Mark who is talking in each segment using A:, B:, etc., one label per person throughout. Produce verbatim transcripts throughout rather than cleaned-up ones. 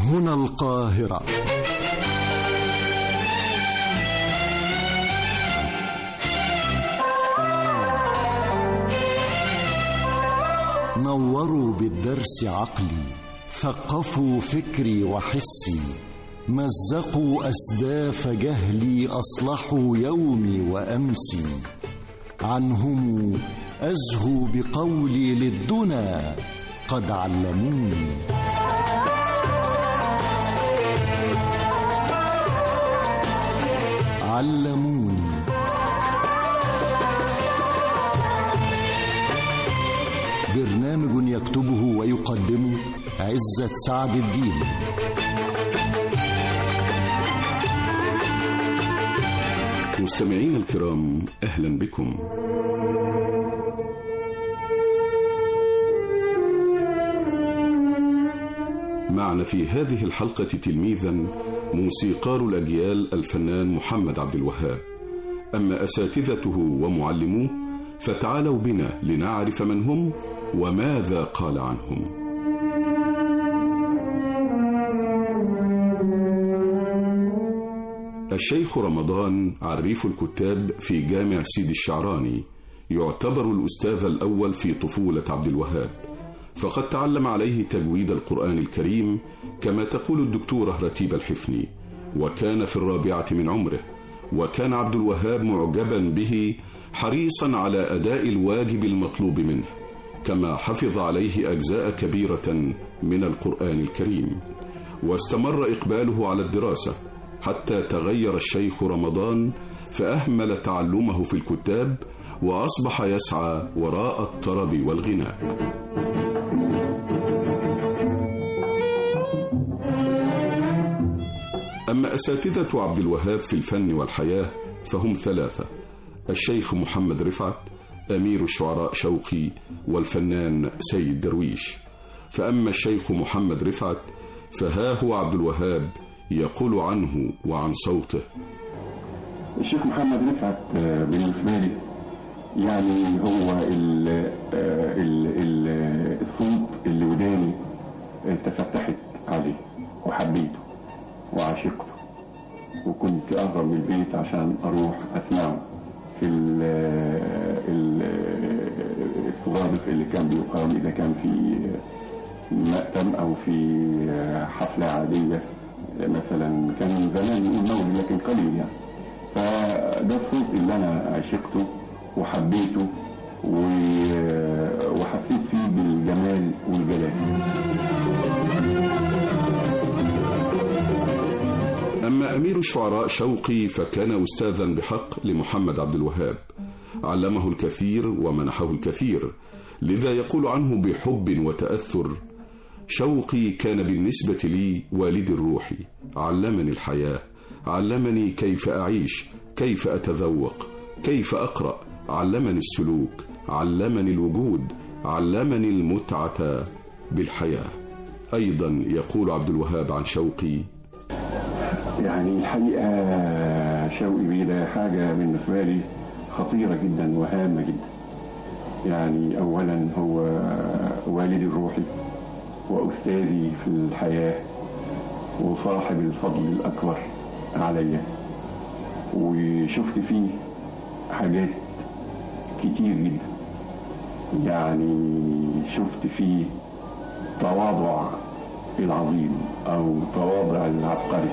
A: هنا القاهرة. نوروا بالدرس عقلي، ثقفوا فكري وحسي، مزقوا أسداف جهلي، أصلحوا يومي وأمسي. عنهم أزهو بقولي للدنا قد علموني. علموني. برنامج يكتبه ويقدمه عزت سعد الدين.
B: مستمعين الكرام، أهلا بكم. معنا في هذه الحلقة تلميذا موسيقار الأجيال الفنان محمد عبد الوهاب. أما أساتذته ومعلموه فتعالوا بنا لنعرف من هم وماذا قال عنهم. الشيخ رمضان عريف الكتاب في جامع سيدي الشعراني، يعتبر الأستاذ الأول في طفولة عبد الوهاب، فقد تعلم عليه تجويد القرآن الكريم كما تقول الدكتورة رتيبة الحفني، وكان في الرابعة من عمره، وكان عبد الوهاب معجبا به حريصا على أداء الواجب المطلوب منه، كما حفظ عليه أجزاء كبيرة من القرآن الكريم، واستمر إقباله على الدراسة حتى تغير الشيخ رمضان فأهمل تعلمه في الكتاب، وأصبح يسعى وراء الطرب والغناء. أما أساتذة عبد الوهاب في الفن والحياة فهم ثلاثة: الشيخ محمد رفعت، أمير الشعراء شوقي، والفنان سيد درويش. فأما الشيخ محمد رفعت فها هو عبد الوهاب يقول عنه وعن صوته:
C: الشيخ محمد رفعت بالنسبة لي يعني هو ال ال ال الصوت اللي وداني تفتحت عليه وحبيته وعشقته، وكنت أهرب من البيت عشان أروح أسمعه في الصوارف اللي كان بيقام إذا كان في مأتم أو في حفلة عادية، مثلا كان زمان يقول مولد لكن قليل يعني. فده الصوت اللي أنا عشقته وحبيته وحسيت فيه بالجمال والجلال.
B: أما أمير الشعراء شوقي فكان أستاذا بحق لمحمد عبد الوهاب، علمه الكثير ومنحه الكثير، لذا يقول عنه بحب وتأثر: شوقي كان بالنسبة لي والدي الروحي، علمني الحياة، علمني كيف أعيش، كيف أتذوق، كيف أقرأ، علمني السلوك، علمني الوجود، علمني المتعة بالحياة. أيضا يقول عبد الوهاب عن شوقي:
C: يعني الحقيقة شوقي بيه ده حاجة بالنسبة لي خطيرة جدا وهامة جدا. يعني أولا هو والدي الروحي وأستاذي في الحياة وصاحب الفضل الأكبر عليا، وشفت فيه حاجات كتير جدا. يعني شفت فيه تواضع العظيم أو تواضع العبقري.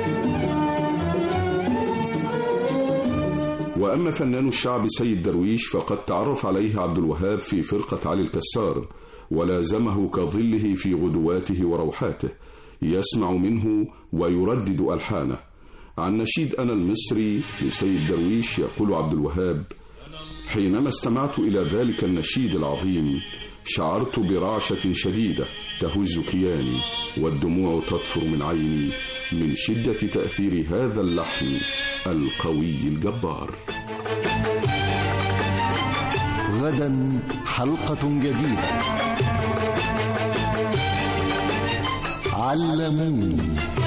B: وأما فنان الشعب سيد درويش فقد تعرف عليه عبد الوهاب في فرقة علي الكسار، ولازمه كظله في غدواته وروحاته، يسمع منه ويردد ألحانه. عن نشيد أنا المصري لسيد درويش يقول عبد الوهاب: حينما استمعت إلى ذلك النشيد العظيم شعرت برعشة شديدة تهز كياني، والدموع تطفر من عيني من شدة تأثير هذا اللحن القوي الجبار.
A: غدا حلقة جديدة. علموني.